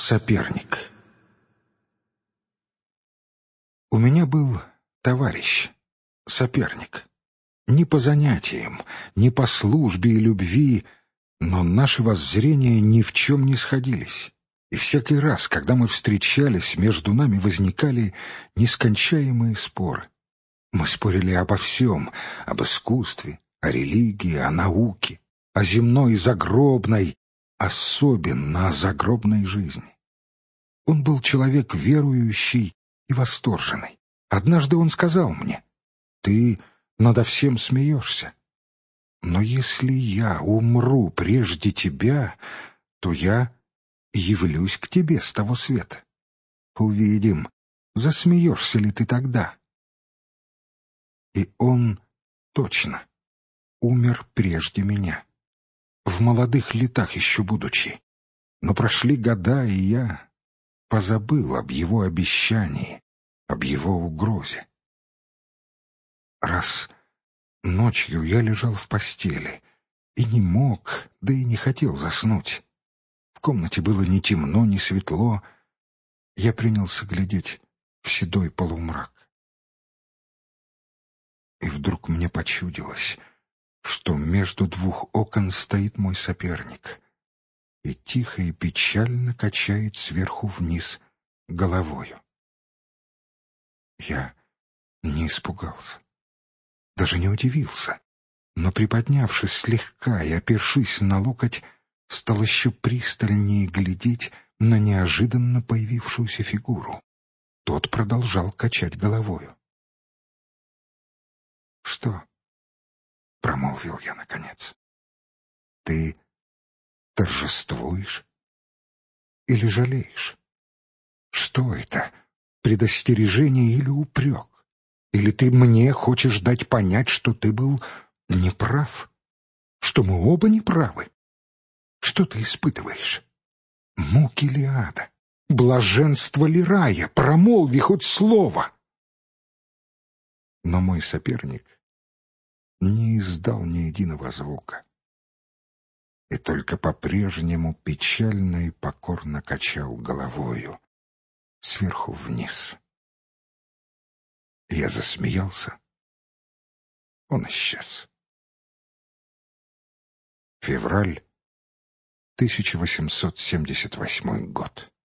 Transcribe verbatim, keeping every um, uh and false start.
Соперник. У меня был товарищ, соперник. Не по занятиям, не по службе и любви, но наши воззрения ни в чем не сходились. И всякий раз, когда мы встречались, между нами возникали нескончаемые споры. Мы спорили обо всем, об искусстве, о религии, о науке, о земной и загробной, особенно о загробной жизни. Он был человек верующий и восторженный. Однажды он сказал мне: «Ты надо всем смеешься. Но если я умру прежде тебя, то я явлюсь к тебе с того света. Увидим, засмеешься ли ты тогда». И он точно умер прежде меня, в молодых летах еще будучи. Но прошли года, и я позабыл об его обещании, об его угрозе. Раз ночью я лежал в постели и не мог, да и не хотел заснуть. В комнате было ни темно, ни светло. Я принялся глядеть в седой полумрак. И вдруг мне почудилось, что между двух окон стоит мой соперник и тихо и печально качает сверху вниз головою. Я не испугался, даже не удивился, но, приподнявшись слегка и опершись на локоть, стал еще пристальнее глядеть на неожиданно появившуюся фигуру. Тот продолжал качать головою. «Что?» — промолвил я наконец. «Ты торжествуешь или жалеешь? Что это, предостережение или упрек? Или ты мне хочешь дать понять, что ты был неправ? Что мы оба неправы? Что ты испытываешь? Муки ли ада? Блаженство ли рая? Промолви хоть слово!» Но мой соперник не издал ни единого звука и только по-прежнему печально и покорно качал головою сверху вниз. Я засмеялся. Он исчез. Февраль тысяча восемьсот семьдесят восьмой год.